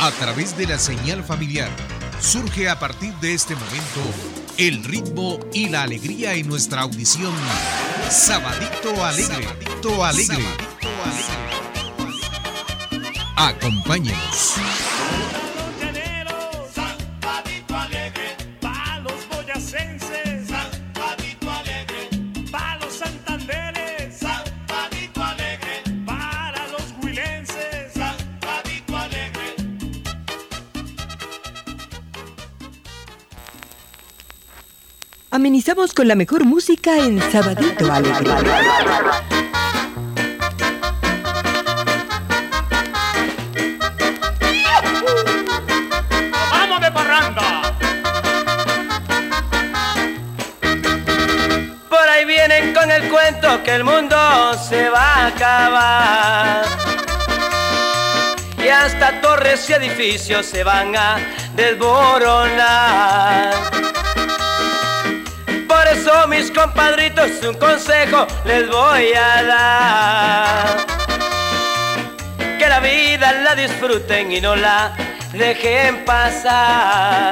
a través de la señal familiar. Surge a partir de este momento el ritmo y la alegría en nuestra audición. Sabadito Alegre. Sabadito Alegre. Acompáñenos. Sabadito Alegre, pa' los boyacenses. Sabadito Alegre, pa' los santanderes. Sabadito Alegre, para los huilenses. Sabadito Alegre. Amenizamos con la mejor música en Sabadito Alegre. ¡Vamos de parranda! Por ahí vienen con el cuento que el mundo se va a acabar y hasta torres y edificios se van a desboronar. Por eso, mis compadritos, un consejo les voy a dar: que la vida la disfruten y no la dejen pasar.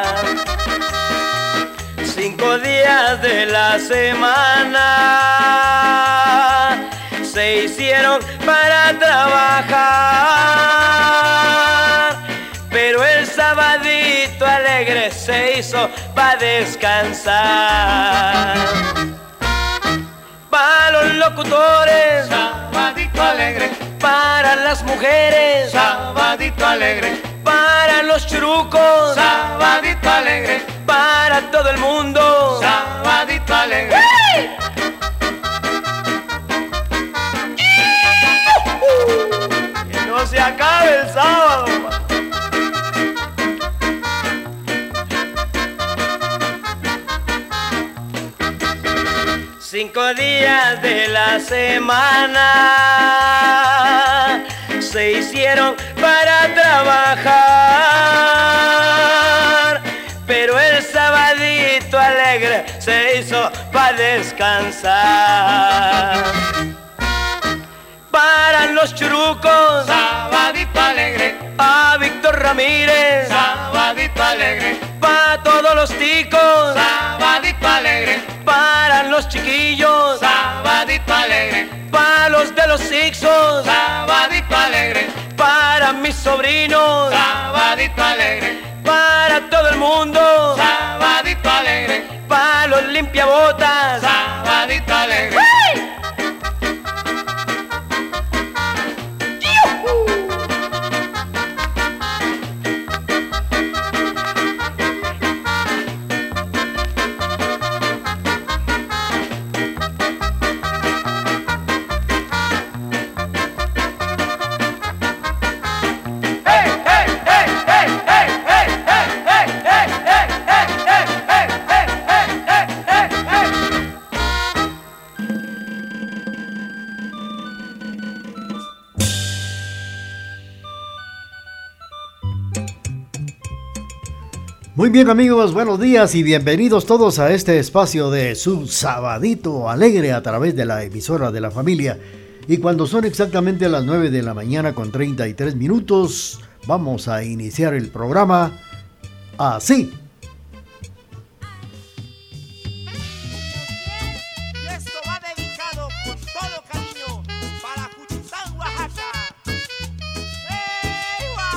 5 días de la semana se hicieron para trabajar, pero el sabadito alegre se hizo para descansar. Para los locutores, Sabadito Alegre, para las mujeres, Sabadito Alegre, para los churucos, Sabadito Alegre, para todo el mundo. Sabadito Alegre. Que no se acabe el sábado. 5 días de la semana se hicieron para trabajar, pero el sabadito alegre se hizo para descansar. Para los churucos, Sabadito Alegre, a Víctor Ramírez, Sabadito Alegre, para todos los ticos, Sabadito Alegre, para los chiquillos, Sabadito Alegre, para los de los sixos, Sabadito Alegre, para mis sobrinos, Sabadito Alegre, para todo el mundo, Sabadito Alegre, para los limpiabotas, Sabadito Alegre. Muy bien, amigos, buenos días y bienvenidos todos a este espacio de su Sabadito Alegre a través de la emisora de la familia. Y cuando son exactamente las 9 de la mañana con 33 minutos, vamos a iniciar el programa así. Y esto va dedicado con todo cariño para Juchitán, Oaxaca. ¡Ewa!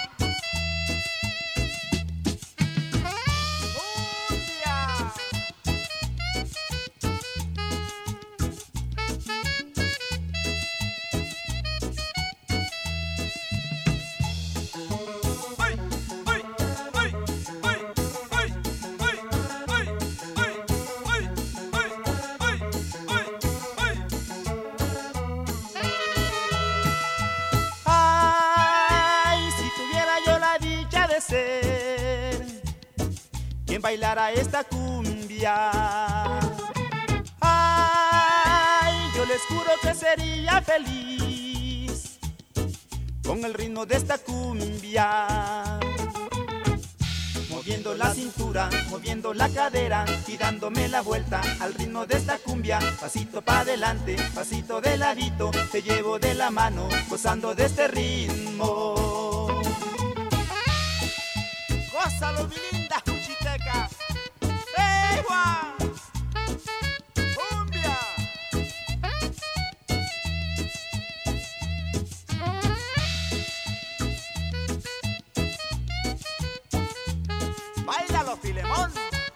Ay, si tuviera yo la dicha de ser quien bailara esta cumbia, ay, yo les juro que sería feliz con el ritmo de esta cumbia. Moviendo la cintura, moviendo la cadera y dándome la vuelta al ritmo de esta cumbia. Pasito pa' adelante, pasito de ladito, te llevo de la mano, gozando de este ritmo. Gózalo, mi linda Juchiteca. ¡Ey, Juan! ¡Cumbia! ¡Báilalo, Filemón!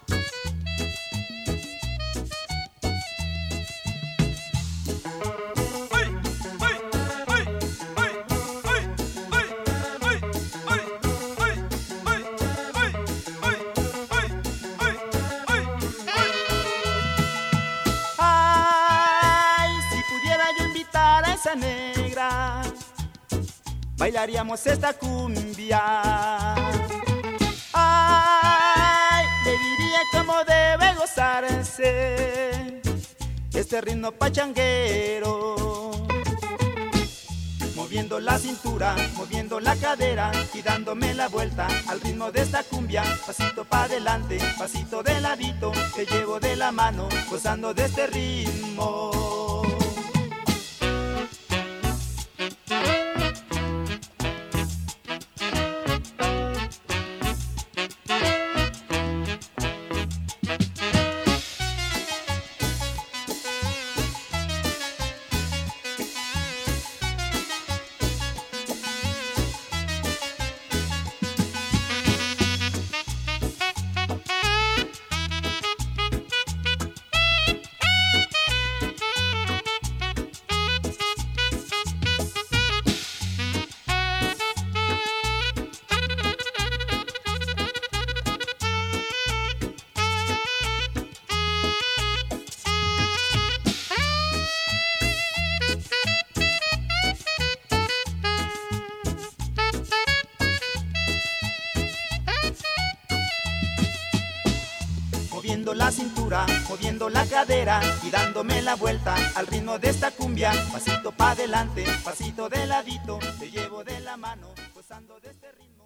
Negra, bailaríamos esta cumbia. Ay, le diría cómo debe gozarse este ritmo pachanguero, moviendo la cintura, moviendo la cadera y dándome la vuelta al ritmo de esta cumbia. Pasito para adelante, pasito de ladito, te llevo de la mano, gozando de este ritmo. Moviendo la cintura, moviendo la cadera y dándome la vuelta al ritmo de esta cumbia. Pasito para adelante, pasito de ladito, te llevo de la mano, gozando de este ritmo.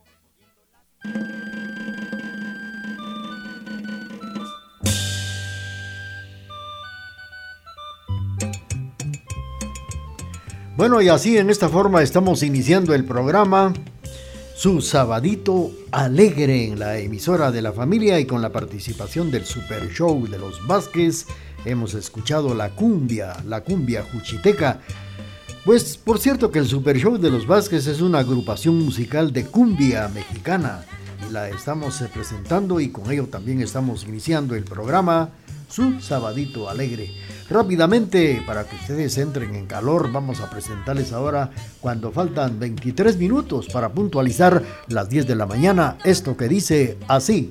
Bueno, y así en esta forma estamos iniciando el programa Su Sabadito Alegre en la emisora de la familia, y con la participación del Super Show de los Vázquez hemos escuchado la cumbia juchiteca. Pues por cierto que el Super Show de los Vázquez es una agrupación musical de cumbia mexicana y la estamos presentando, y con ello también estamos iniciando el programa Su Sabadito Alegre. Rápidamente, para que ustedes entren en calor, vamos a presentarles ahora, cuando faltan 23 minutos para puntualizar las 10 de la mañana, esto que dice así.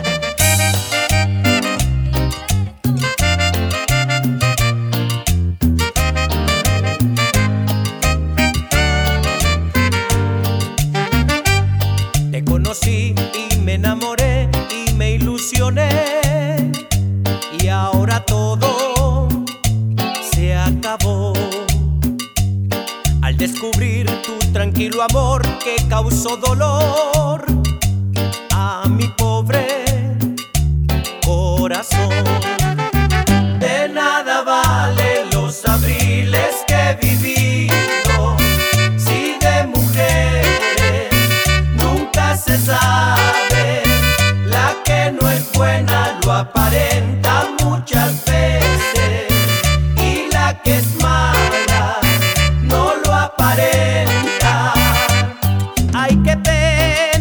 Te conocí y me enamoré y me ilusioné, y ahora todo se acabó al descubrir tu tranquilo amor que causó dolor a mi pobre corazón. De nada valen los abriles que he vivido si de mujeres nunca se sabe. La que no es buena lo aparenta muchas veces, que es mala no lo aparenta. Ay, qué pena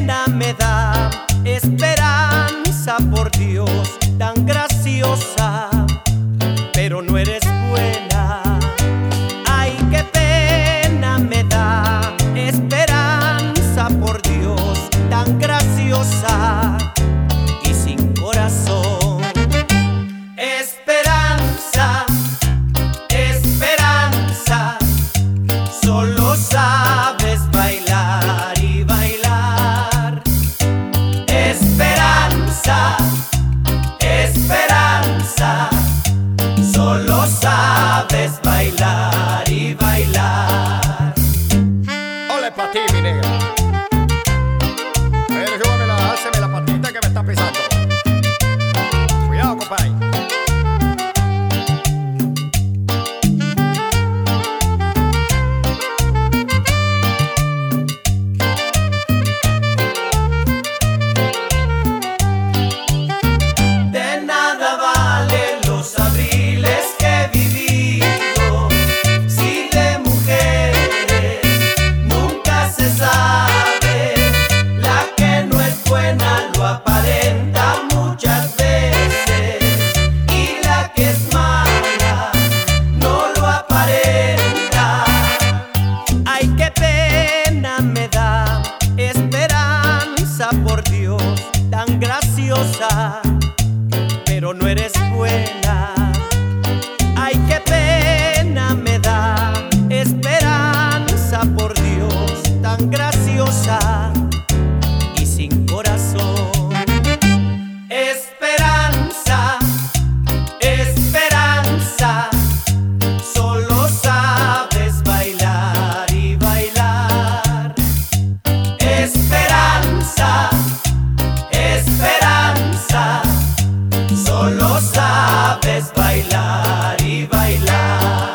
buena. Ay, qué pena me da, esperanza, por Dios, tan graciosa y sin corazón. Esperanza, esperanza, solo sabes bailar y bailar. Esperanza, esperanza, solo sabes bailar y bailar.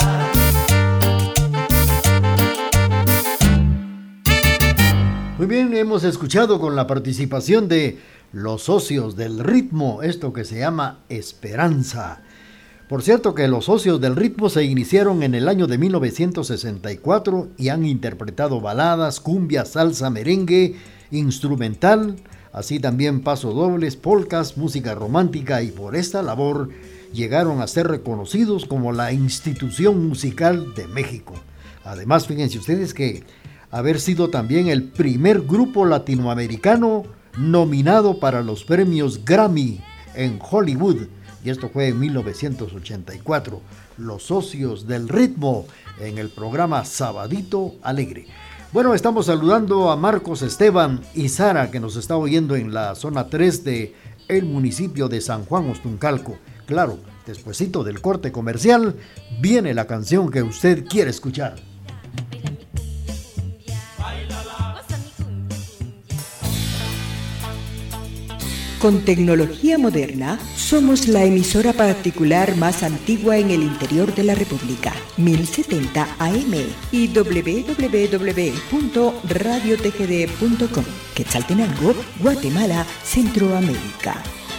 Muy bien, hemos escuchado con la participación de los socios del ritmo, esto que se llama Esperanza. Por cierto que los socios del ritmo se iniciaron en el año de 1964 y han interpretado baladas, cumbia, salsa, merengue, instrumental, así también pasodobles, polcas, música romántica, y por esta labor llegaron a ser reconocidos como la institución musical de México. Además, fíjense ustedes que haber sido también el primer grupo latinoamericano nominado para los premios Grammy en Hollywood, y esto fue en 1984. Los socios del ritmo en el programa Sabadito Alegre. Bueno, estamos saludando a Marcos Esteban y Sara, que nos está oyendo en la zona 3 de el municipio de San Juan Ostuncalco. Claro, despuesito del corte comercial viene la canción que usted quiere escuchar. Con tecnología moderna, somos la emisora particular más antigua en el interior de la República, 1070 AM y www.radiotgd.com, Quetzaltenango, Guatemala, Centroamérica.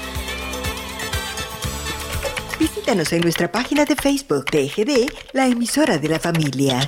Visítanos en nuestra página de Facebook, TGD, la emisora de la familia.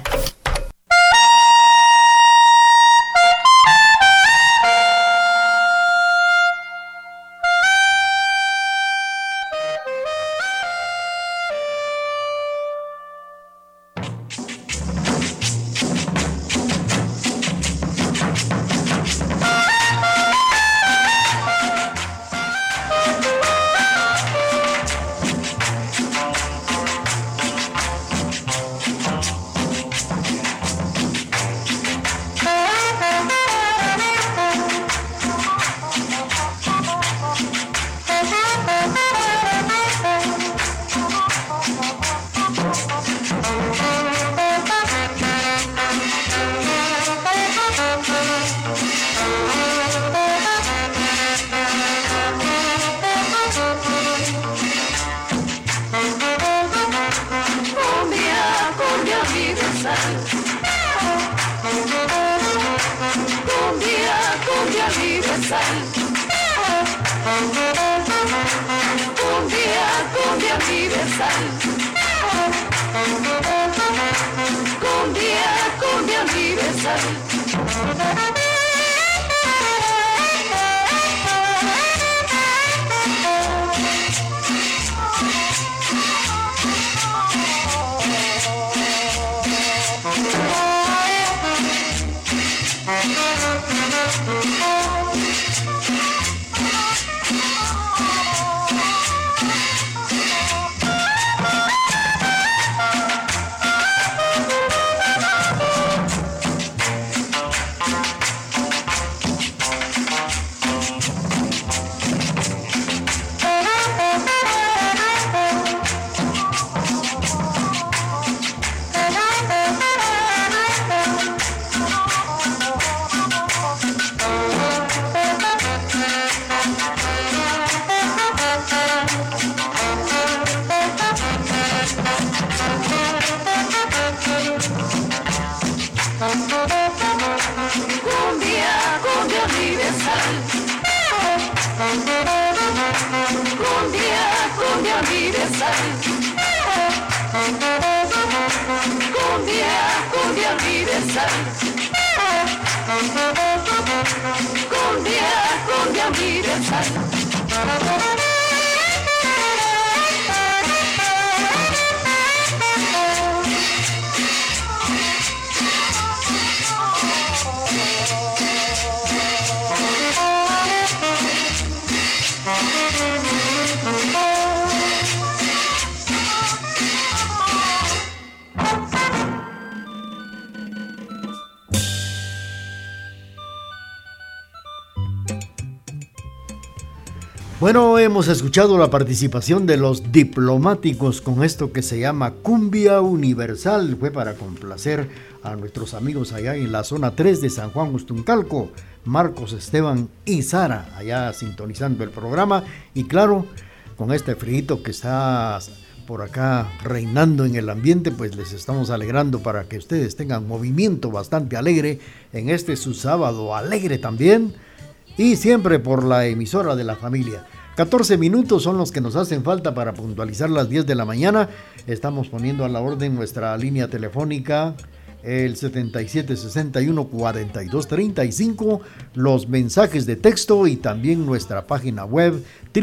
Bueno, hemos escuchado la participación de los Diplomáticos con esto que se llama Cumbia Universal. Fue para complacer a nuestros amigos allá en la zona 3 de San Juan Ustuncalco, Marcos, Esteban y Sara, allá sintonizando el programa. Y claro, con este frío que está por acá reinando en el ambiente, pues les estamos alegrando para que ustedes tengan movimiento bastante alegre en este su sábado alegre también. Y siempre por la emisora de la familia. 14 minutos son los que nos hacen falta para puntualizar las 10 de la mañana. Estamos poniendo a la orden nuestra línea telefónica, el 7761-4235, los mensajes de texto y también nuestra página web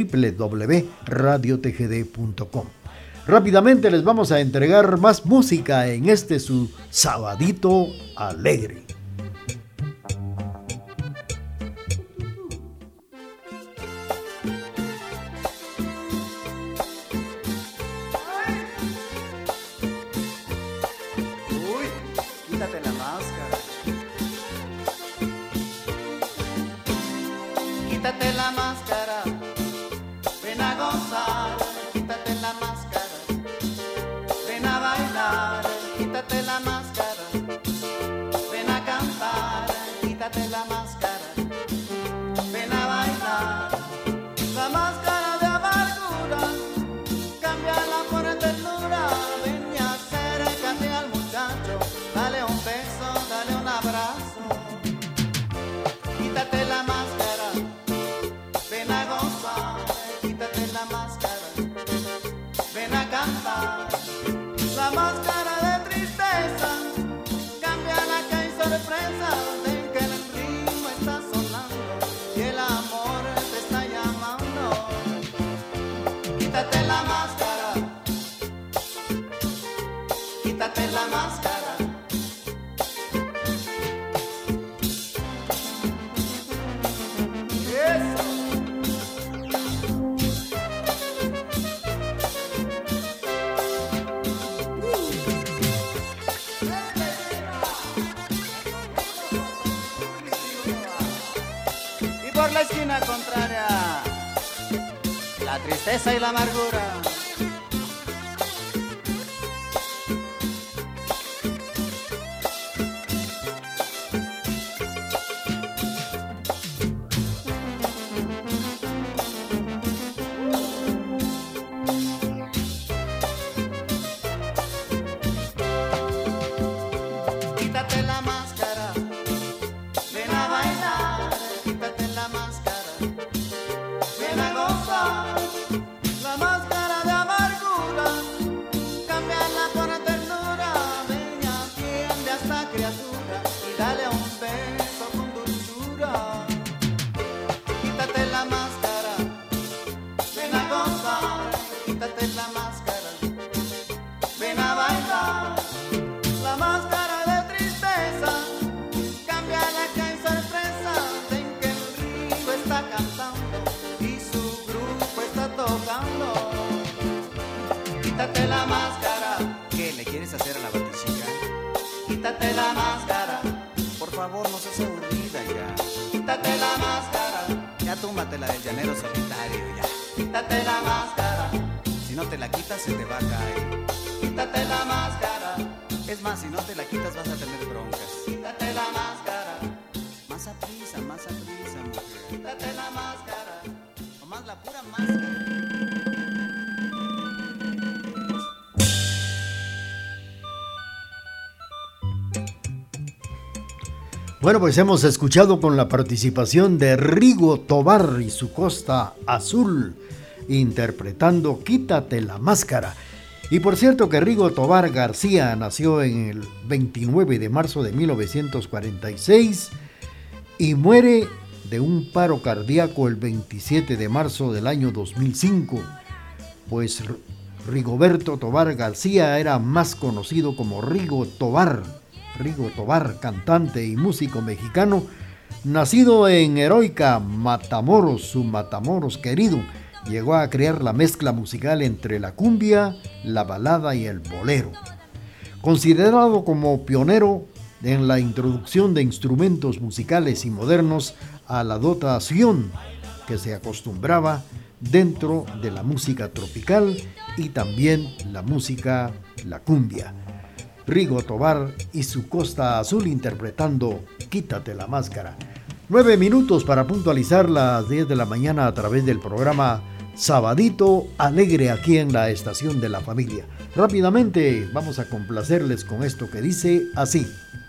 www.radiotgd.com. Rápidamente les vamos a entregar más música en este su Sabadito Alegre. Quítate la máscara, ven a gozar, quítate la máscara, ven a bailar, quítate la máscara, ven a cantar, quítate la máscara, ven a bailar. La máscara de amargura, cámbiala por ternura, ven y acércate al muchacho, dale un beso, dale un abrazo, quítate la máscara. La máscara de tristeza, cámbiala que hay sorpresa, ven que el ritmo está sonando y el amor te está llamando. Quítate la máscara, quítate la máscara. Eso. Por la esquina contraria, la tristeza y la amargura. Quítate la máscara, ven a bailar. Quítate la máscara, ven a gozar. La máscara de amargura, cámbiala por ternura. Ven y atiende a esta criatura y dale un beso con dulzura. Quítate la máscara, ven a gozar. Quítate la máscara, ven a bailar. La máscara de tristeza, cámbiala que hay sorpresa. Está cantando y su grupo está tocando. Quítate la máscara. ¿Qué le quieres hacer a la batichica? Quítate la máscara. Por favor, no seas aburrida ya. Quítate la máscara. Ya túmbatela del llanero solitario ya. Quítate la máscara. Si no te la quitas se te va a caer. Quítate la máscara. Es más, si no te la quitas vas a tener broncas. Quítate la máscara. Más a prisa, mujer. Quítate la máscara. O más la pura máscara. Bueno, pues hemos escuchado con la participación de Rigo Tobar y su Costa Azul, interpretando Quítate la máscara. Y por cierto que Rigo Tobar García nació en el 29 de marzo de 1946 y muere de un paro cardíaco el 27 de marzo del año 2005. Pues Rigoberto Tobar García era más conocido como Rigo Tobar. Rigo Tobar, cantante y músico mexicano, nacido en Heroica, Matamoros, su Matamoros querido. Llegó a crear la mezcla musical entre la cumbia, la balada y el bolero. Considerado como pionero en la introducción de instrumentos musicales y modernos a la dotación, que se acostumbraba dentro de la música tropical y también la música, la cumbia. Rigo Tobar y su Costa Azul interpretando Quítate la Máscara. 9 minutos para puntualizar las 10 de la mañana a través del programa Sabadito Alegre aquí en la estación de la familia. Rápidamente vamos a complacerles con esto que dice así.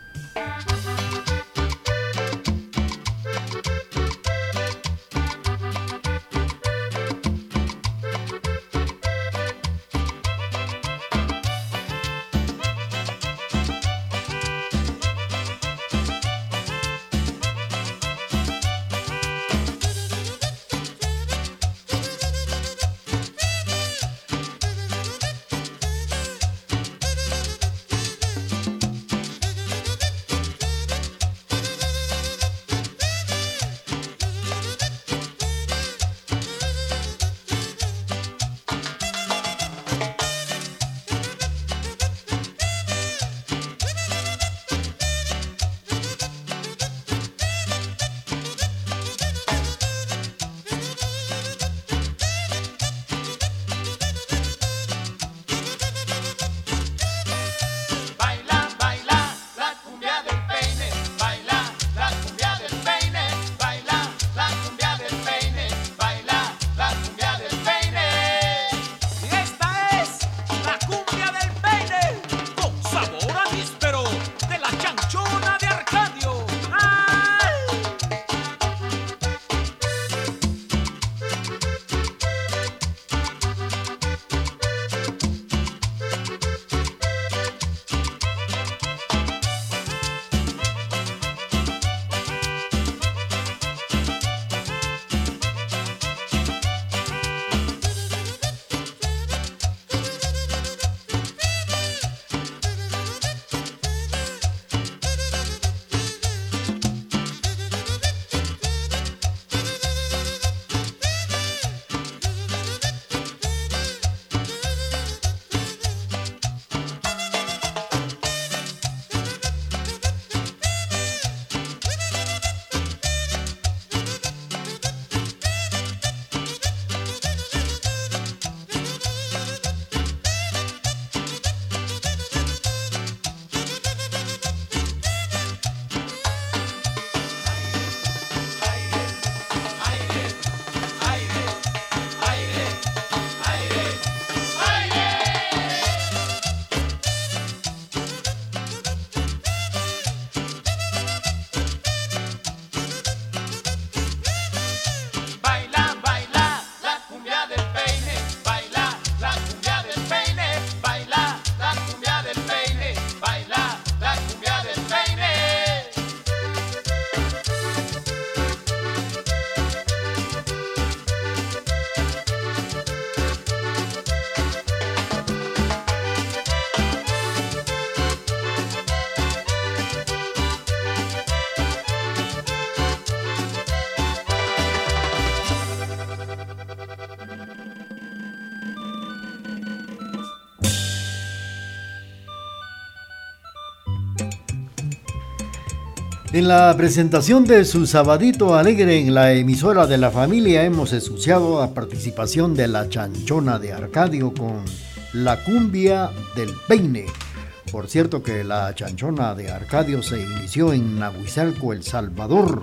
En la presentación de su Sabadito Alegre en la emisora de la familia hemos escuchado la participación de la Chanchona de Arcadio con la cumbia del peine. Por cierto que la Chanchona de Arcadio se inició en Nahuizalco, El Salvador.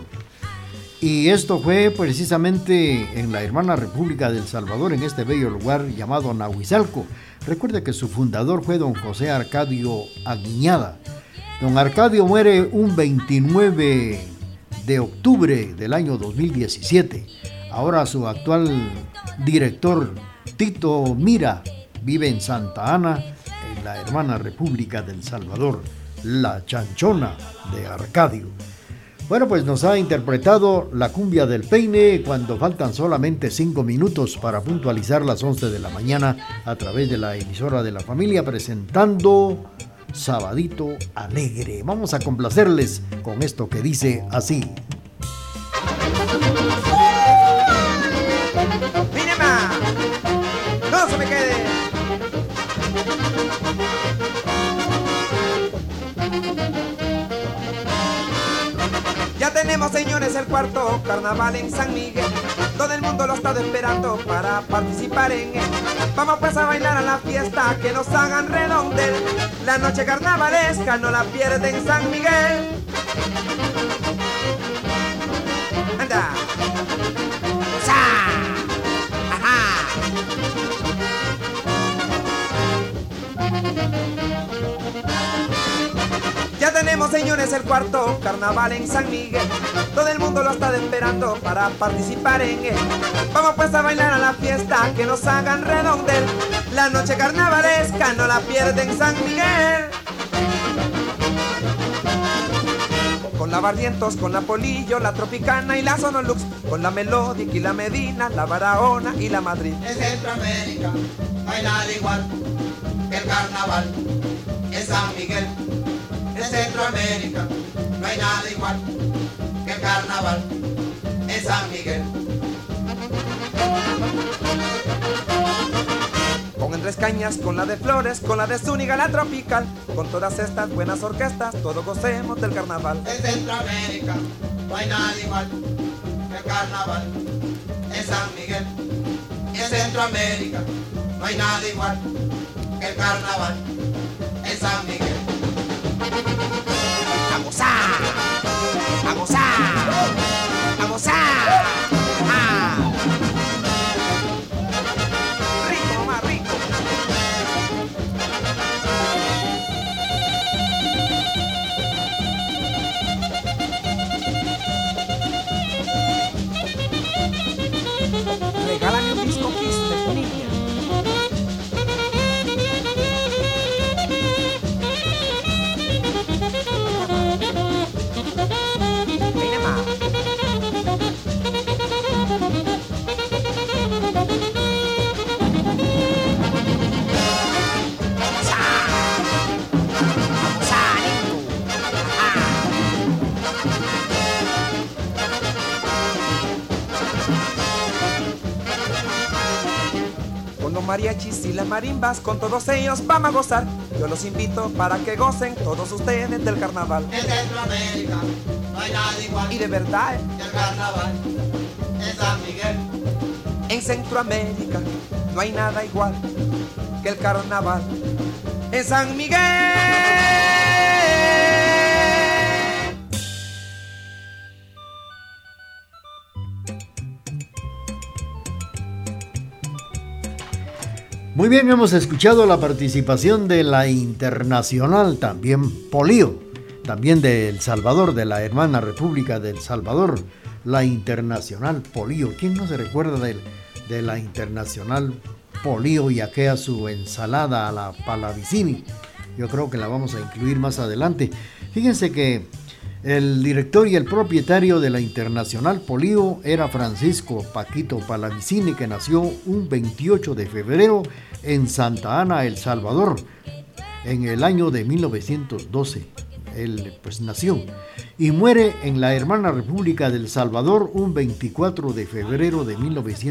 Y esto fue precisamente en la hermana República del Salvador, en este bello lugar llamado Nahuizalco. Recuerde que su fundador fue don José Arcadio Aguiñada. Don Arcadio muere un 29 de octubre del año 2017. Ahora su actual director, Tito Mira, vive en Santa Ana, en la hermana República del Salvador, la Chanchona de Arcadio. Bueno, pues nos ha interpretado la cumbia del peine cuando faltan solamente 5 minutos para puntualizar las 11 de la mañana a través de la emisora de la familia, presentando Sabadito Alegre. Vamos a complacerles con esto que dice así. ¡Mínima! ¡No se me quede! Ya te tenemos, señores, el cuarto carnaval en San Miguel. Todo el mundo lo ha estado esperando para participar en él. Vamos pues a bailar a la fiesta, que nos hagan redondel. La noche carnavalesca no la pierden en San Miguel. Anda. ¡Sa! ¡Ajá! Ya tenemos, señores, el cuarto carnaval en San Miguel. Todo el mundo lo ha estado esperando para participar en él. Vamos pues a bailar a la fiesta, que nos hagan redondel. La noche carnavalesca no la pierden en San Miguel. Con la Barrientos, con la Polillo, la Tropicana y la Sonolux, con la Melodic y la Medina, la Barahona y la Madrid. En Centroamérica no hay nada igual que el carnaval en San Miguel. En Centroamérica no hay nada igual que el carnaval en San Miguel. Con Andrés Cañas, con la de Flores, con la de Zúñiga, la Tropical, con todas estas buenas orquestas, todos gocemos del carnaval. En Centroamérica no hay nada igual que el carnaval en San Miguel. En Centroamérica no hay nada igual que el carnaval en San Miguel. ¡A gozar! ¡A gozar! ¡A gozar! ¡Ah! ¡Rico, más rico! Regálame un disco Kiss de Punilla. Mariachis y las marimbas, con todos ellos vamos a gozar. Yo los invito para que gocen todos ustedes del carnaval. En Centroamérica no hay nada igual y de verdad que el carnaval en San Miguel. En Centroamérica no hay nada igual que el carnaval en San Miguel. Muy bien, hemos escuchado la participación de la internacional, también Polío, también de El Salvador, de la hermana República de El Salvador, la internacional Polío. ¿Quién no se recuerda de la internacional Polío y aquella su ensalada a la Pallavicini? Yo creo que la vamos a incluir más adelante. Fíjense que el director y el propietario de la internacional Polío era Francisco Paquito Pallavicini, que nació un 28 de febrero en Santa Ana, El Salvador, en el año de 1912. Él pues nació y muere en la hermana República del Salvador un 24 de febrero de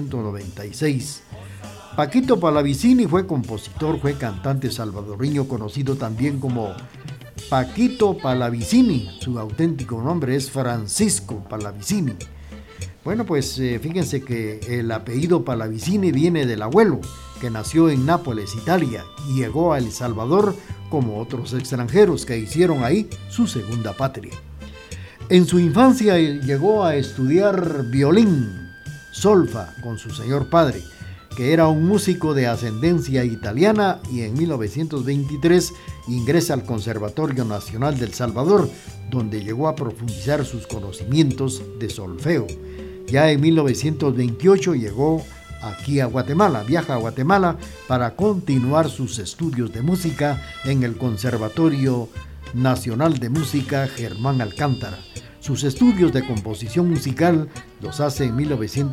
1996. Paquito Pallavicini fue compositor, fue cantante salvadoreño, conocido también como Paquito Pallavicini. Su auténtico nombre es Francisco Pallavicini. Bueno, pues fíjense que el apellido Pallavicini viene del abuelo, que nació en Nápoles, Italia, y llegó a El Salvador como otros extranjeros que hicieron ahí su segunda patria. En su infancia llegó a estudiar violín, solfa, con su señor padre, que era un músico de ascendencia italiana, y en 1923 ingresa al Conservatorio Nacional del Salvador, donde llegó a profundizar sus conocimientos de solfeo. Ya en 1928 llegó aquí a Guatemala, viaja a Guatemala para continuar sus estudios de música en el Conservatorio Nacional de Música Germán Alcántara. Sus estudios de composición musical los hace en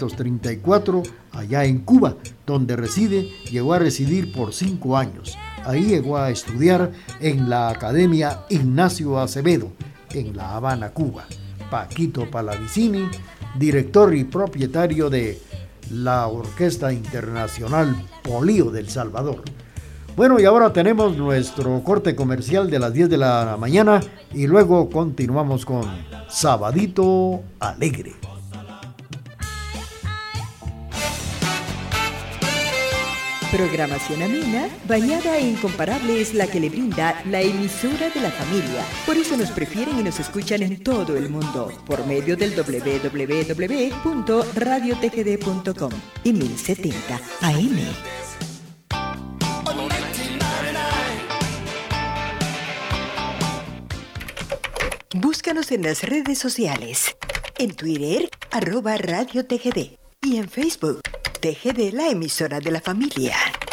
1934 allá en Cuba, donde reside. Llegó a residir por 5 años. Ahí llegó a estudiar en la Academia Ignacio Acevedo, en La Habana, Cuba. Paquito Pallavicini, director y propietario de la Orquesta Internacional Polío del Salvador. Bueno, y ahora tenemos nuestro corte comercial de las 10 de la mañana y luego continuamos con Sabadito Alegre. Programación amena, bañada e incomparable es la que le brinda la emisora de la familia. Por eso nos prefieren y nos escuchan en todo el mundo, por medio del www.radiotgd.com y 1070 AM. Búscanos en las redes sociales, en Twitter, @RadioTGD y en Facebook, TGD, la emisora de la familia.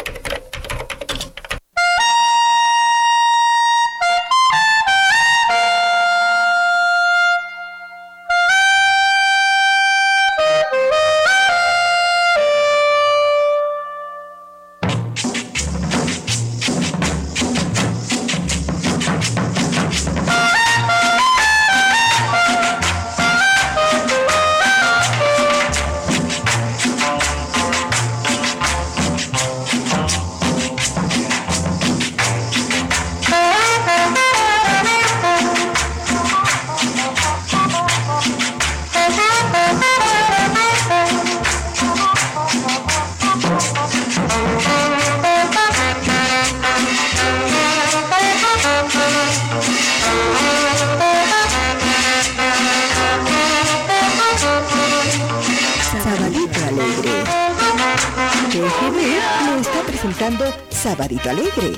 Sabadito Alegre.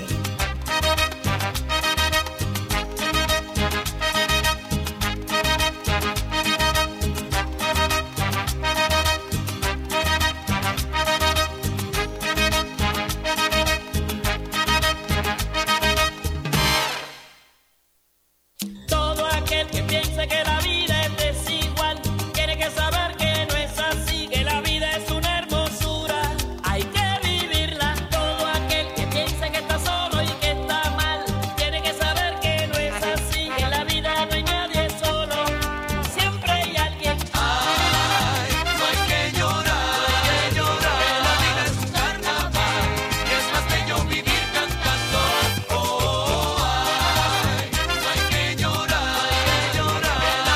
Todo aquel que piense que la vida es desigual tiene que saber que no es así, que la vida es una hermosura, hay que vivirla. Todo aquel que piense que está solo y que está mal tiene que saber que no es así, que en la vida no hay nadie solo, siempre hay alguien. Ay, no hay que llorar, que la vida es un carnaval y es más bello vivir cantando. Oh, ay, no hay que llorar, que la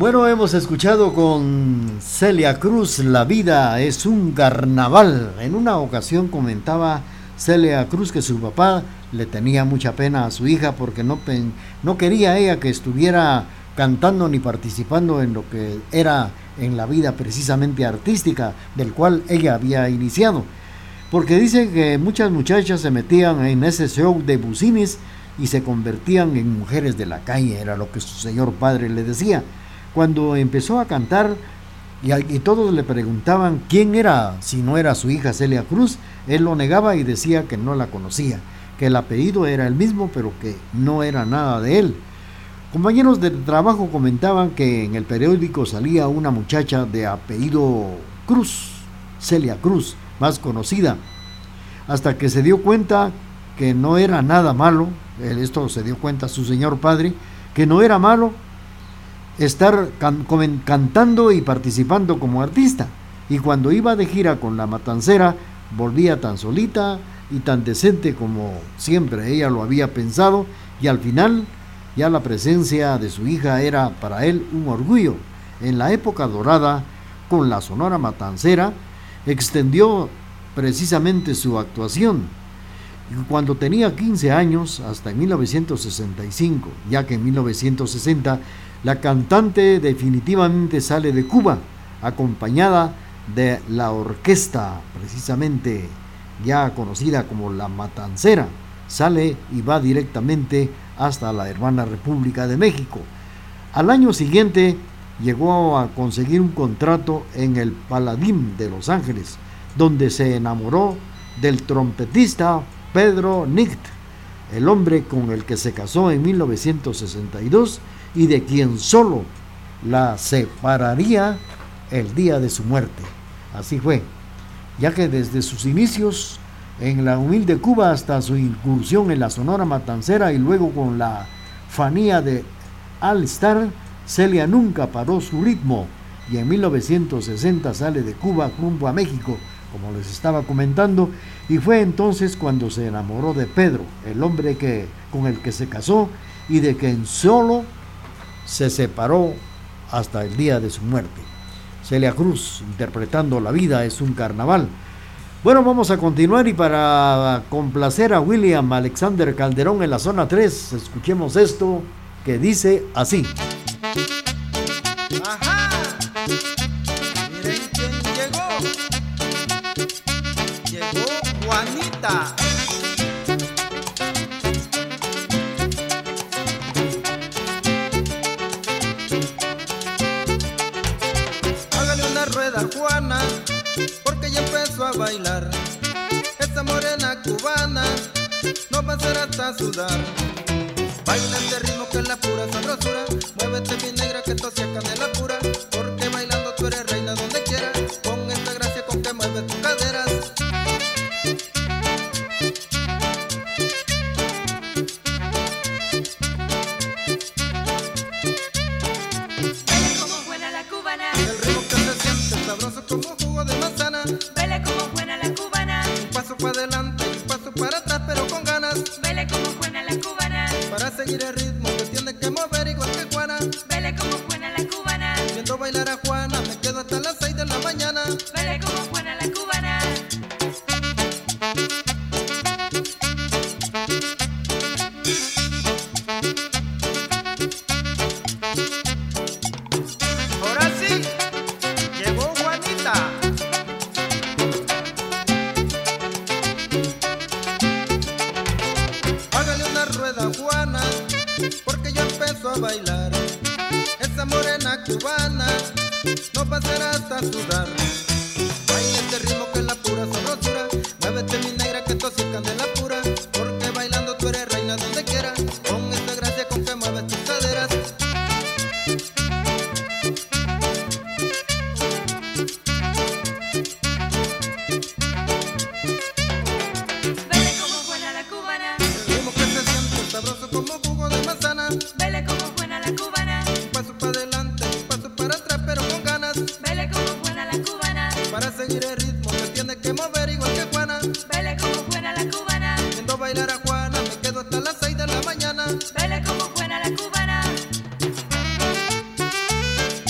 Bueno, hemos escuchado con Celia Cruz, La vida es un carnaval. En una ocasión comentaba Celia Cruz que su papá le tenía mucha pena a su hija porque no quería ella que estuviera cantando ni participando en lo que era en la vida precisamente artística del cual ella había iniciado. Porque dice que muchas muchachas se metían en ese show de bucines y se convertían en mujeres de la calle, era lo que su señor padre le decía. Cuando empezó a cantar y todos le preguntaban quién era, si no era su hija Celia Cruz, él lo negaba y decía que no la conocía, que el apellido era el mismo, pero que no era nada de él. Compañeros de trabajo comentaban que en el periódico salía una muchacha de apellido Cruz, Celia Cruz, más conocida, hasta que se dio cuenta que no era nada malo, esto se dio cuenta su señor padre, que no era malo estar cantando y participando como artista, y cuando iba de gira con La Matancera volvía tan solita y tan decente como siempre ella lo había pensado, y al final ya la presencia de su hija era para él un orgullo. En la época dorada, con la Sonora Matancera, extendió precisamente su actuación. Y cuando tenía 15 años, hasta en 1965, ya que en 1960 la cantante definitivamente sale de Cuba, acompañada de la orquesta, precisamente ya conocida como La Matancera, sale y va directamente hasta la hermana República de México. Al año siguiente llegó a conseguir un contrato en el Paladín de Los Ángeles, donde se enamoró del trompetista Pedro Nikt, el hombre con el que se casó en 1962 y de quien solo la separaría el día de su muerte. Así fue, ya que desde sus inicios en la humilde Cuba hasta su incursión en la Sonora Matancera y luego con la Fanía de All Star, Celia nunca paró su ritmo y en 1960 sale de Cuba rumbo a México, como les estaba comentando, y fue entonces cuando se enamoró de Pedro, el hombre con el que se casó y de quien solo se separó hasta el día de su muerte. Celia Cruz interpretando La vida es un carnaval. Bueno, vamos a continuar y para complacer a William Alexander Calderón en la zona 3, escuchemos esto que dice así. ¡Ajá! Miren quién llegó. Llegó Juanita. Hágale una rueda a Juana, porque ya empezó a bailar. Esta morena cubana no va a hacer hasta sudar. Baila este ritmo que es la pura sabrosura. Muévete mi negra que esto sea canela pura, porque bailando tú eres reina donde quieras. Con esta gracia con que mueves tus caderas. Baila como buena la cubana. El ritmo que se siente sabroso como jugo de manzana. Baila como buena la cubana. Un paso para adelante y un paso para atrás pero con ganas. Baila como buena la cubana. Para seguir el ritmo te tienes que mover igual que Juana. Baila como buena la cubana. Viendo bailar a Juana me quedo hasta las 6 de la mañana. Baila como buena la cubana. Ahora sí, llegó Juanita. Hágale una rueda a Juana, porque ya empezó a bailar. Esa morena cubana no va a hacer hasta sudar. Baila este ritmo que es la pura sabrosura. Muévete mi negra que esto sí es candela pura, porque bailando tú eres reina donde quieras. Con esta gracia con que mueves tus caderas. Baila como buena la cubana. El ritmo que se siente sabroso como jugo de manzana. Baila como buena la cubana. Un paso para adelante, un paso para atrás pero con ganas. Baila como buena la cubana. Para seguir el ritmo te tienes que mover igual que Juana. Baila como buena la cubana. Viendo bailar a Juana me quedo hasta las 6 de la mañana. Baila como buena la cubana.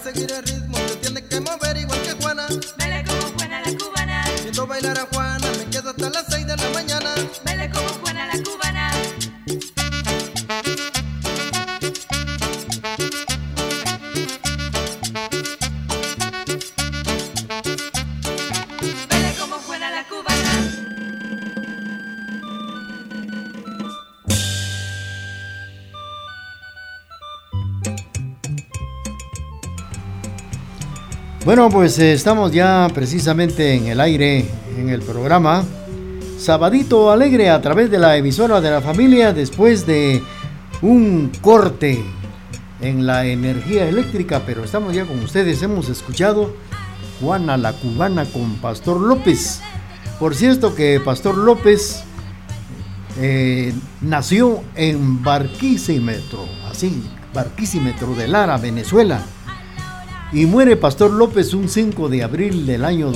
seguir el ritmo te tienes que mover igual que Juana. Baila como Juana la cubana. Viendo bailar a Juana me quedo hasta las 6 de la mañana. Baila como Juana la cubana. Baila como Juana la cubana. Bueno, pues estamos ya precisamente en el aire, en el programa Sabadito Alegre a través de la emisora de la familia, después de un corte en la energía eléctrica, pero estamos ya con ustedes. Hemos escuchado Juana la Cubana con Pastor López. Por cierto que Pastor López nació en Barquisimeto, así, Barquisimeto de Lara, Venezuela. Y muere Pastor López un 5 de abril del año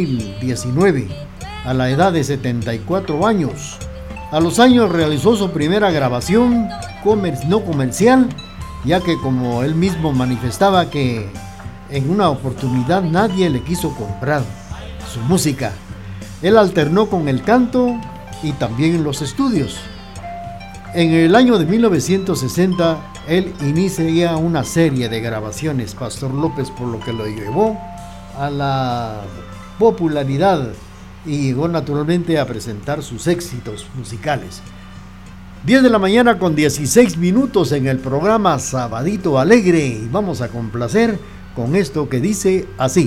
2019, a la edad de 74 años. A los años realizó su primera grabación no comercial, ya que como él mismo manifestaba que en una oportunidad nadie le quiso comprar su música. Él alternó con el canto y también los estudios. En el año de 1960, él inicia una serie de grabaciones, Pastor López, por lo que lo llevó a la popularidad y llegó naturalmente a presentar sus éxitos musicales. 10 de la mañana con 16 minutos en el programa Sabadito Alegre, y vamos a complacer con esto que dice así.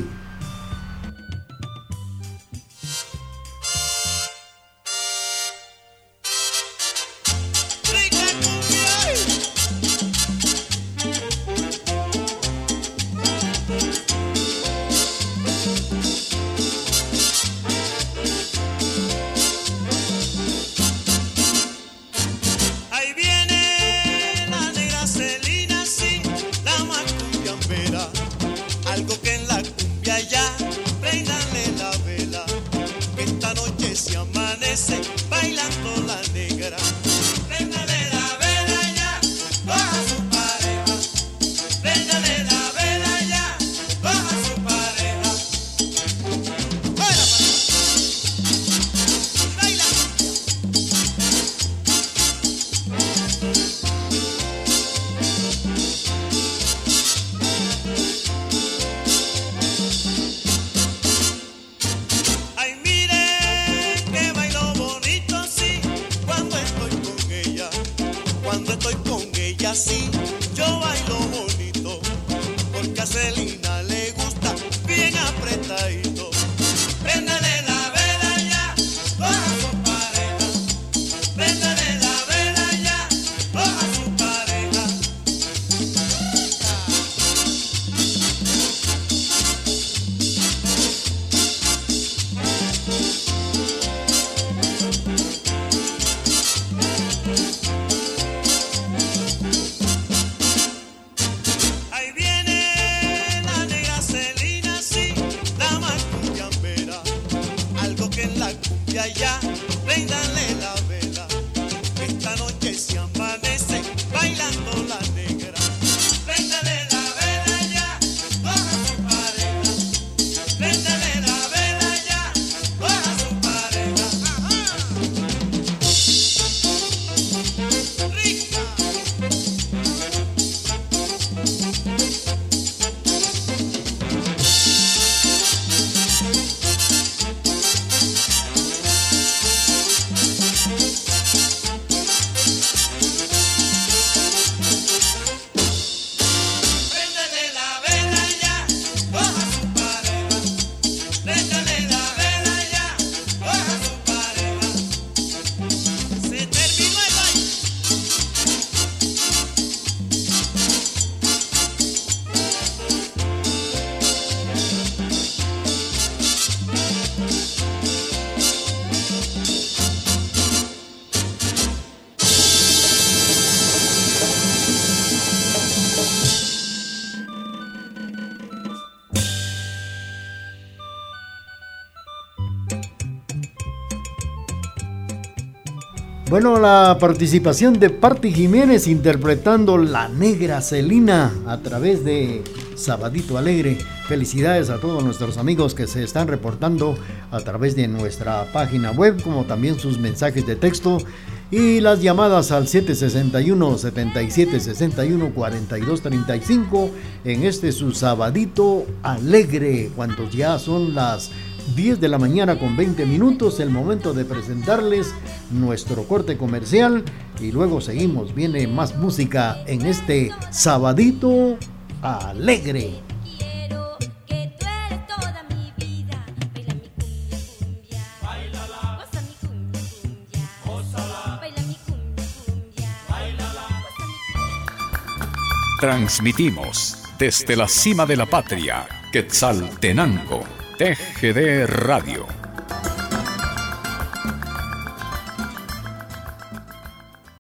Ahí viene la negra Celina, sí, la más Bueno, la participación de Party Jiménez interpretando La Negra Celina a través de Sabadito Alegre. Felicidades a todos nuestros amigos que se están reportando a través de nuestra página web, como también sus mensajes de texto y las llamadas al 761-7761-4235 en este su Sabadito Alegre, cuando ya son las 10 de la mañana con 20 minutos, el momento de presentarles nuestro corte comercial y luego seguimos, viene más música en este Sabadito Alegre. Transmitimos desde la cima de la patria, Quetzaltenango, TGD Radio.